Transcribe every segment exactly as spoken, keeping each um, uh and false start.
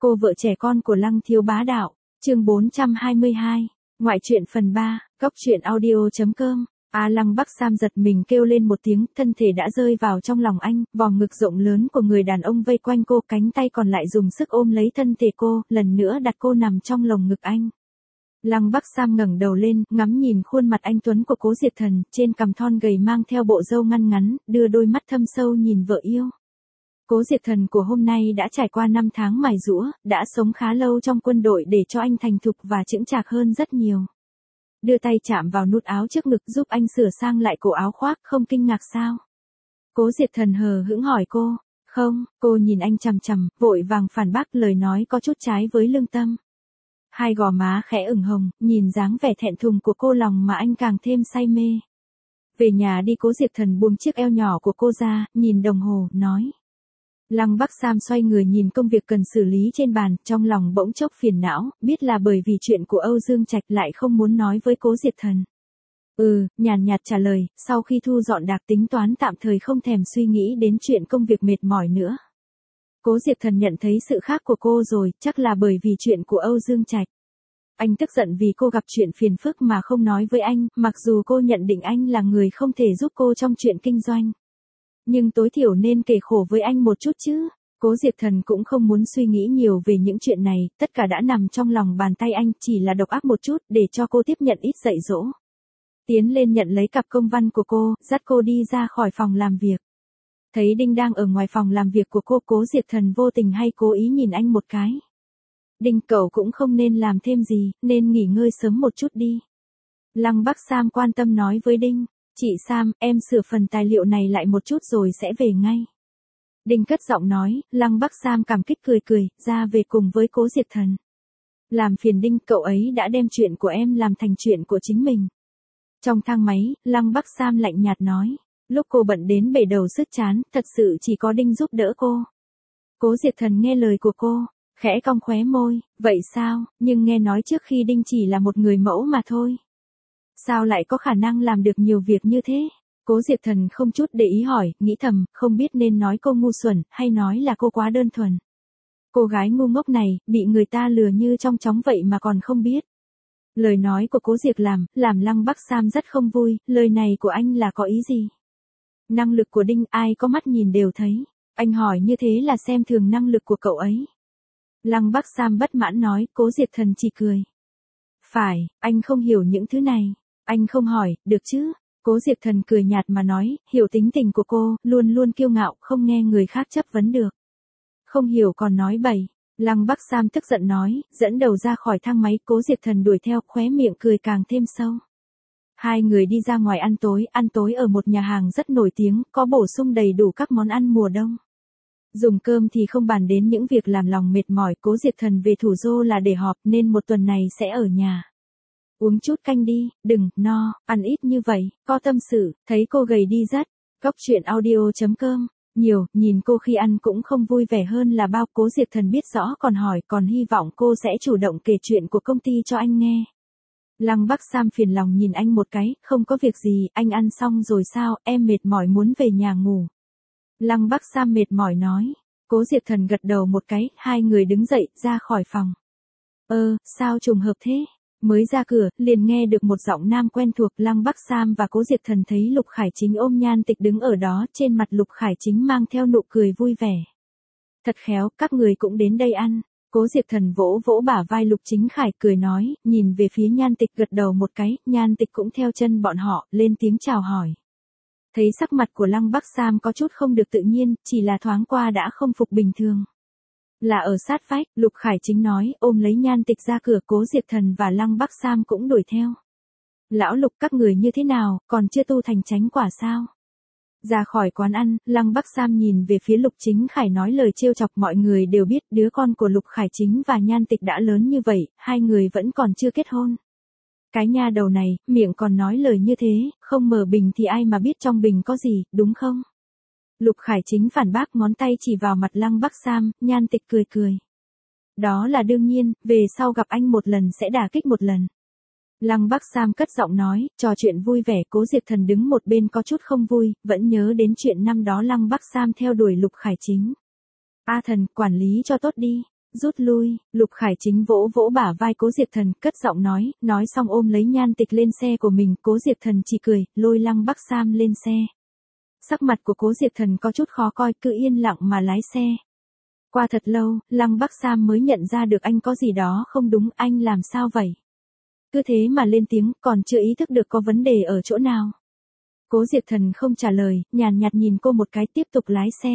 Cô vợ trẻ con của Lăng Thiếu Bá Đạo, chương bốn trăm hai mươi hai, ngoại truyện phần ba, góc truyện audio.com. A Lăng Bắc Sam giật mình kêu lên một tiếng, thân thể đã rơi vào trong lòng anh, vòng ngực rộng lớn của người đàn ông vây quanh cô, cánh tay còn lại dùng sức ôm lấy thân thể cô, lần nữa đặt cô nằm trong lồng ngực anh. Lăng Bắc Sam ngẩng đầu lên, ngắm nhìn khuôn mặt anh tuấn của Cố Diệt Thần, trên cằm thon gầy mang theo bộ râu ngăn ngắn, đưa đôi mắt thâm sâu nhìn vợ yêu. Cố Diệt Thần của hôm nay đã trải qua năm tháng mài giũa, đã sống khá lâu trong quân đội để cho anh thành thục và chững chạc hơn rất nhiều. Đưa tay chạm vào nút áo trước ngực giúp anh sửa sang lại cổ áo khoác, không kinh ngạc sao? Cố Diệt Thần hờ hững hỏi cô. Không, cô nhìn anh chằm chằm, vội vàng phản bác lời nói có chút trái với lương tâm. Hai gò má khẽ ửng hồng, nhìn dáng vẻ thẹn thùng của cô lòng mà anh càng thêm say mê. Về nhà đi. Cố Diệt Thần buông chiếc eo nhỏ của cô ra, nhìn đồng hồ, nói. Lăng Bắc Sam xoay người nhìn công việc cần xử lý trên bàn, trong lòng bỗng chốc phiền não, biết là bởi vì chuyện của Âu Dương Trạch lại không muốn nói với Cố Diệt Thần. Ừ, nhàn nhạt trả lời, sau khi thu dọn đạc tính toán tạm thời không thèm suy nghĩ đến chuyện công việc mệt mỏi nữa. Cố Diệt Thần nhận thấy sự khác của cô rồi, chắc là bởi vì chuyện của Âu Dương Trạch. Anh tức giận vì cô gặp chuyện phiền phức mà không nói với anh, mặc dù cô nhận định anh là người không thể giúp cô trong chuyện kinh doanh. Nhưng tối thiểu nên kể khổ với anh một chút chứ. Cố Diệt Thần cũng không muốn suy nghĩ nhiều về những chuyện này, tất cả đã nằm trong lòng bàn tay anh, chỉ là độc ác một chút để cho cô tiếp nhận ít dạy dỗ. Tiến lên nhận lấy cặp công văn của cô, dắt cô đi ra khỏi phòng làm việc. Thấy Đinh đang ở ngoài phòng làm việc của cô, Cố Diệt Thần vô tình hay cố ý nhìn anh một cái. Đinh, cậu cũng không nên làm thêm gì, nên nghỉ ngơi sớm một chút đi. Lăng Bắc Sam quan tâm nói với Đinh. Chị Sam, em sửa phần tài liệu này lại một chút rồi sẽ về ngay. Đinh cất giọng nói. Lăng Bắc Sam cảm kích cười cười, ra về cùng với Cố Diệt Thần. Làm phiền Đinh, cậu ấy đã đem chuyện của em làm thành chuyện của chính mình. Trong thang máy, Lăng Bắc Sam lạnh nhạt nói. Lúc cô bận đến bể đầu sứt chán, thật sự chỉ có Đinh giúp đỡ cô. Cố Diệt Thần nghe lời của cô, khẽ cong khóe môi. Vậy sao, nhưng nghe nói trước khi Đinh chỉ là một người mẫu mà thôi. Sao lại có khả năng làm được nhiều việc như thế? Cố Diệt Thần không chút để ý hỏi, nghĩ thầm, không biết nên nói cô ngu xuẩn, hay nói là cô quá đơn thuần. Cô gái ngu ngốc này, bị người ta lừa như trong chóng vậy mà còn không biết. Lời nói của Cố Diệt làm, làm Lăng Bắc Sam rất không vui, lời này của anh là có ý gì? Năng lực của Đinh, ai có mắt nhìn đều thấy. Anh hỏi như thế là xem thường năng lực của cậu ấy. Lăng Bắc Sam bất mãn nói. Cố Diệt Thần chỉ cười. Phải, anh không hiểu những thứ này. Anh không hỏi, được chứ? Cố Diệt Thần cười nhạt mà nói, hiểu tính tình của cô, luôn luôn kiêu ngạo, không nghe người khác chất vấn được. Không hiểu còn nói bậy. Lăng Bắc Sam tức giận nói, dẫn đầu ra khỏi thang máy. Cố Diệt Thần đuổi theo, khóe miệng cười càng thêm sâu. Hai người đi ra ngoài ăn tối, ăn tối ở một nhà hàng rất nổi tiếng, có bổ sung đầy đủ các món ăn mùa đông. Dùng cơm thì không bàn đến những việc làm lòng mệt mỏi. Cố Diệt Thần về Thủ Dô là để họp nên một tuần này sẽ ở nhà. Uống chút canh đi, đừng, no, ăn ít như vậy, có tâm sự, thấy cô gầy đi rất. Góc truyện audio.com. Nhiều, nhìn cô khi ăn cũng không vui vẻ hơn là bao. Cố Diệt Thần biết rõ còn hỏi, còn hy vọng cô sẽ chủ động kể chuyện của công ty cho anh nghe. Lăng Bắc Sam phiền lòng nhìn anh một cái, không có việc gì, anh ăn xong rồi sao, em mệt mỏi muốn về nhà ngủ. Lăng Bắc Sam mệt mỏi nói. Cố Diệt Thần gật đầu một cái, hai người đứng dậy, ra khỏi phòng. Ơ, sao trùng hợp thế? Mới ra cửa, liền nghe được một giọng nam quen thuộc. Lăng Bắc Sam và Cố Diệt Thần thấy Lục Khải Chính ôm Nhan Tịch đứng ở đó, trên mặt Lục Khải Chính mang theo nụ cười vui vẻ. Thật khéo, các người cũng đến đây ăn. Cố Diệt Thần vỗ vỗ bả vai Lục Chính Khải cười nói, nhìn về phía Nhan Tịch gật đầu một cái, Nhan Tịch cũng theo chân bọn họ, lên tiếng chào hỏi. Thấy sắc mặt của Lăng Bắc Sam có chút không được tự nhiên, chỉ là thoáng qua đã không phục bình thường. Là ở sát vách, Lục Khải Chính nói, ôm lấy Nhan Tịch ra cửa. Cố Diệt Thần và Lăng Bắc Sam cũng đuổi theo. Lão Lục, các người như thế nào, còn chưa tu thành chánh quả sao? Ra khỏi quán ăn, Lăng Bắc Sam nhìn về phía Lục Chính Khải nói lời trêu chọc. Mọi người đều biết đứa con của Lục Khải Chính và Nhan Tịch đã lớn như vậy, hai người vẫn còn chưa kết hôn. Cái nha đầu này, miệng còn nói lời như thế, không mở bình thì ai mà biết trong bình có gì, đúng không? Lục Khải Chính phản bác, ngón tay chỉ vào mặt Lăng Bắc Sam. Nhan Tịch cười cười. Đó là đương nhiên, về sau gặp anh một lần sẽ đả kích một lần. Lăng Bắc Sam cất giọng nói, trò chuyện vui vẻ. Cố Diệt Thần đứng một bên có chút không vui, vẫn nhớ đến chuyện năm đó Lăng Bắc Sam theo đuổi Lục Khải Chính. A Thần, quản lý cho tốt đi. rút lui, Lục Khải Chính vỗ vỗ bả vai Cố Diệp Thần, cất giọng nói, nói xong ôm lấy nhan tịch lên xe của mình, Cố Diệp Thần chỉ cười, lôi Lăng Bắc Sam lên xe. Sắc mặt của Cố Diệp Thần có chút khó coi, cứ yên lặng mà lái xe. Qua thật lâu, Lăng Bắc Sam mới nhận ra được anh có gì đó không đúng, anh làm sao vậy? Cứ thế mà lên tiếng, còn chưa ý thức được có vấn đề ở chỗ nào. Cố Diệp Thần không trả lời, nhàn nhạt nhìn cô một cái tiếp tục lái xe.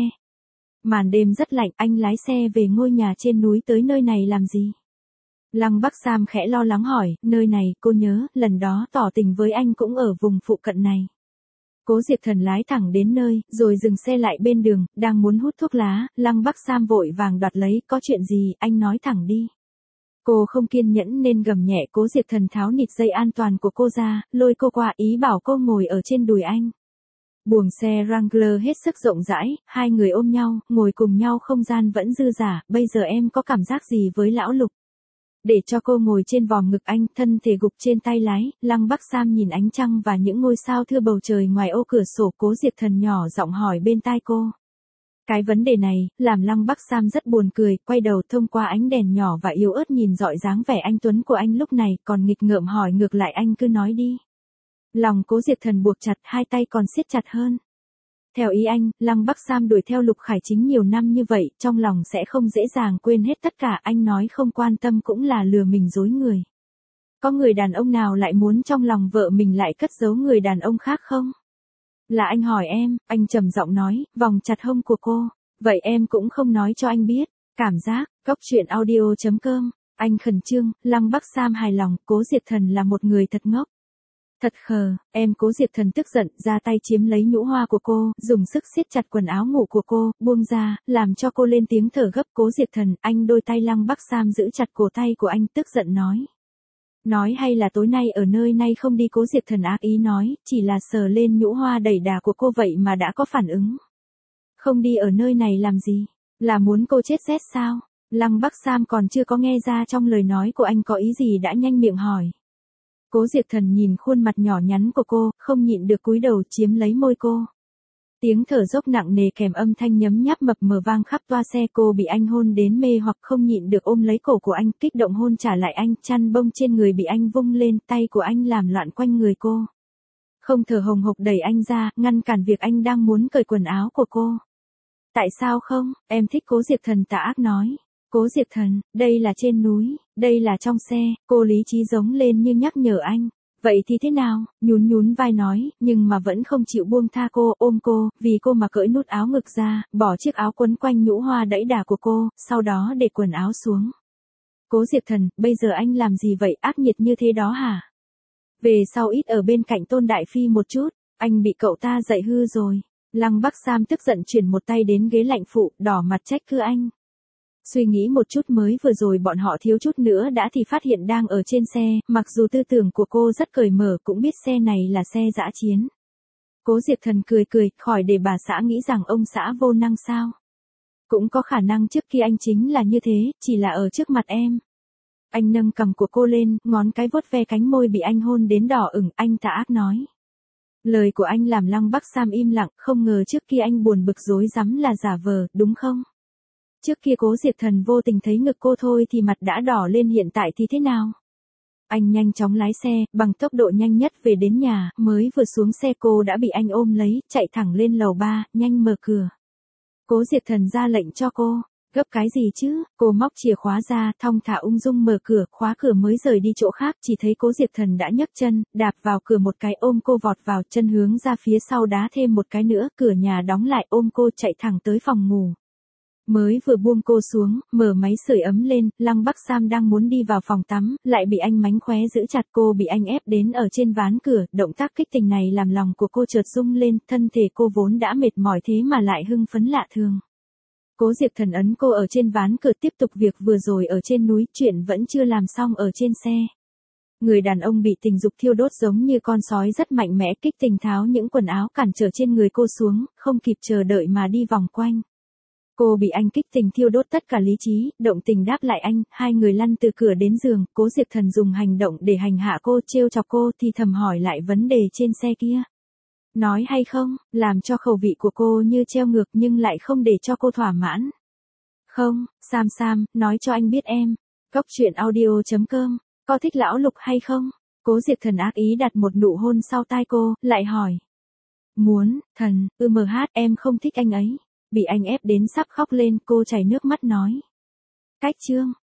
Màn đêm rất lạnh, anh lái xe về ngôi nhà trên núi tới nơi này làm gì? Lăng Bắc Sam khẽ lo lắng hỏi, nơi này, cô nhớ, lần đó tỏ tình với anh cũng ở vùng phụ cận này. Cố Diệp Thần lái thẳng đến nơi, rồi dừng xe lại bên đường, đang muốn hút thuốc lá, Lăng Bắc Sam vội vàng đoạt lấy, có chuyện gì, anh nói thẳng đi. Cô không kiên nhẫn nên gầm nhẹ, Cố Diệp Thần tháo nịt dây an toàn của cô ra, lôi cô qua, ý bảo cô ngồi ở trên đùi anh. Buồng xe Wrangler hết sức rộng rãi, hai người ôm nhau, ngồi cùng nhau, không gian vẫn dư dả, bây giờ em có cảm giác gì với lão Lục? Để cho cô ngồi trên vòm ngực anh, thân thể gục trên tay lái, Lăng Bắc Sam nhìn ánh trăng và những ngôi sao thưa bầu trời ngoài ô cửa sổ, Cố Diệp Thần nhỏ giọng hỏi bên tai cô. Cái vấn đề này, làm Lăng Bắc Sam rất buồn cười, quay đầu thông qua ánh đèn nhỏ và yếu ớt nhìn dọi dáng vẻ anh tuấn của anh lúc này, còn nghịch ngợm hỏi ngược lại, anh cứ nói đi. Lòng Cố Diệp Thần buộc chặt, hai tay còn siết chặt hơn. Theo ý anh, Lăng Bắc Sam đuổi theo Lục Khải Chính nhiều năm như vậy, trong lòng sẽ không dễ dàng quên hết tất cả, anh nói không quan tâm cũng là lừa mình dối người. Có người đàn ông nào lại muốn trong lòng vợ mình lại cất giấu người đàn ông khác không? Là anh hỏi em, anh trầm giọng nói, vòng chặt hông của cô. Vậy em cũng không nói cho anh biết. Cảm giác, góc truyện audio chấm com. Anh khẩn trương, Lăng Bắc Sam hài lòng, Cố Diệp Thần là một người thật ngốc. Thật khờ, em. Cố Diệp Thần tức giận, ra tay chiếm lấy nhũ hoa của cô, dùng sức siết chặt quần áo ngủ của cô, buông ra, làm cho cô lên tiếng thở gấp. Cố Diệp Thần, anh đôi tay Lăng Bắc Sam giữ chặt cổ tay của anh, tức giận nói. Nói hay là tối nay ở nơi này không đi? Cố Diệp Thần ác ý nói, chỉ là sờ lên nhũ hoa đầy đà của cô vậy mà đã có phản ứng. Không đi ở nơi này làm gì? Là muốn cô chết rét sao? Lăng Bắc Sam còn chưa có nghe ra trong lời nói của anh có ý gì đã nhanh miệng hỏi. Cố Diệp Thần nhìn khuôn mặt nhỏ nhắn của cô, không nhịn được cúi đầu chiếm lấy môi cô. Tiếng thở dốc nặng nề kèm âm thanh nhấm nháp mập mờ vang khắp toa xe, cô bị anh hôn đến mê hoặc không nhịn được ôm lấy cổ của anh, kích động hôn trả lại anh, chăn bông trên người bị anh vung lên, tay của anh làm loạn quanh người cô. Không thở hồng hộc đẩy anh ra, ngăn cản việc anh đang muốn cởi quần áo của cô. Tại sao không, em thích. Cố Diệp Thần tà ác nói. Cố Diệp Thần, đây là trên núi, đây là trong xe, cô lý trí giống lên nhưng nhắc nhở anh. Vậy thì thế nào, nhún nhún vai nói, nhưng mà vẫn không chịu buông tha cô, ôm cô, vì cô mà cởi nút áo ngực ra, bỏ chiếc áo quấn quanh nhũ hoa đẫy đà của cô, sau đó để quần áo xuống. Cố Diệp Thần, bây giờ anh làm gì vậy, ác nhiệt như thế đó hả? Về sau ít ở bên cạnh Tôn Đại Phi một chút, anh bị cậu ta dạy hư rồi. Lăng Bắc Sam tức giận chuyển một tay đến ghế lạnh phụ, đỏ mặt trách cứ anh. Suy nghĩ một chút mới vừa rồi bọn họ thiếu chút nữa đã thì phát hiện đang ở trên xe, mặc dù tư tưởng của cô rất cởi mở cũng biết xe này là xe dã chiến. Cố Diệp Thần cười cười, khỏi để bà xã nghĩ rằng ông xã vô năng sao. Cũng có khả năng trước kia anh chính là như thế, chỉ là ở trước mặt em. Anh nâng cằm của cô lên, ngón cái vuốt ve cánh môi bị anh hôn đến đỏ ửng, anh tà ác nói. Lời của anh làm Lăng Bắc Sam im lặng, không ngờ trước kia anh buồn bực rối rắm là giả vờ, đúng không? Trước kia Cố Diệp Thần vô tình thấy ngực cô thôi thì mặt đã đỏ lên, hiện tại thì thế nào? Anh nhanh chóng lái xe, bằng tốc độ nhanh nhất về đến nhà, mới vừa xuống xe cô đã bị anh ôm lấy, chạy thẳng lên lầu ba, nhanh mở cửa. Cố Diệp Thần ra lệnh cho cô, gấp cái gì chứ? Cô móc chìa khóa ra, thong thả ung dung mở cửa, khóa cửa mới rời đi chỗ khác, chỉ thấy Cố Diệp Thần đã nhấc chân, đạp vào cửa một cái, ôm cô vọt vào, chân hướng ra phía sau đá thêm một cái nữa, cửa nhà đóng lại, ôm cô chạy thẳng tới phòng ngủ. Mới vừa buông cô xuống, mở máy sưởi ấm lên, Lăng Bắc Sam đang muốn đi vào phòng tắm, lại bị anh mánh khóe giữ chặt, cô bị anh ép đến ở trên ván cửa, động tác kích tình này làm lòng của cô chợt rung lên, thân thể cô vốn đã mệt mỏi thế mà lại hưng phấn lạ thường. Cố Diệp Thần ấn cô ở trên ván cửa, tiếp tục việc vừa rồi ở trên núi, chuyện vẫn chưa làm xong ở trên xe. Người đàn ông bị tình dục thiêu đốt giống như con sói rất mạnh mẽ, kích tình tháo những quần áo cản trở trên người cô xuống, không kịp chờ đợi mà đi vòng quanh. Cô bị anh kích tình thiêu đốt tất cả lý trí, động tình đáp lại anh, hai người lăn từ cửa đến giường, Cố Diệp Thần dùng hành động để hành hạ cô, trêu chọc cô thì thầm hỏi lại vấn đề trên xe kia. Nói hay không, làm cho khẩu vị của cô như treo ngược nhưng lại không để cho cô thỏa mãn. Không, Sam Sam, nói cho anh biết em. Cốc truyện audio chấm com, có thích lão Lục hay không? Cố Diệt Thần ác ý đặt một nụ hôn sau tai cô, lại hỏi. Muốn, thần, ư mh, em không thích anh ấy. Bị anh ép đến sắp khóc lên, cô chảy nước mắt nói. Cách chương.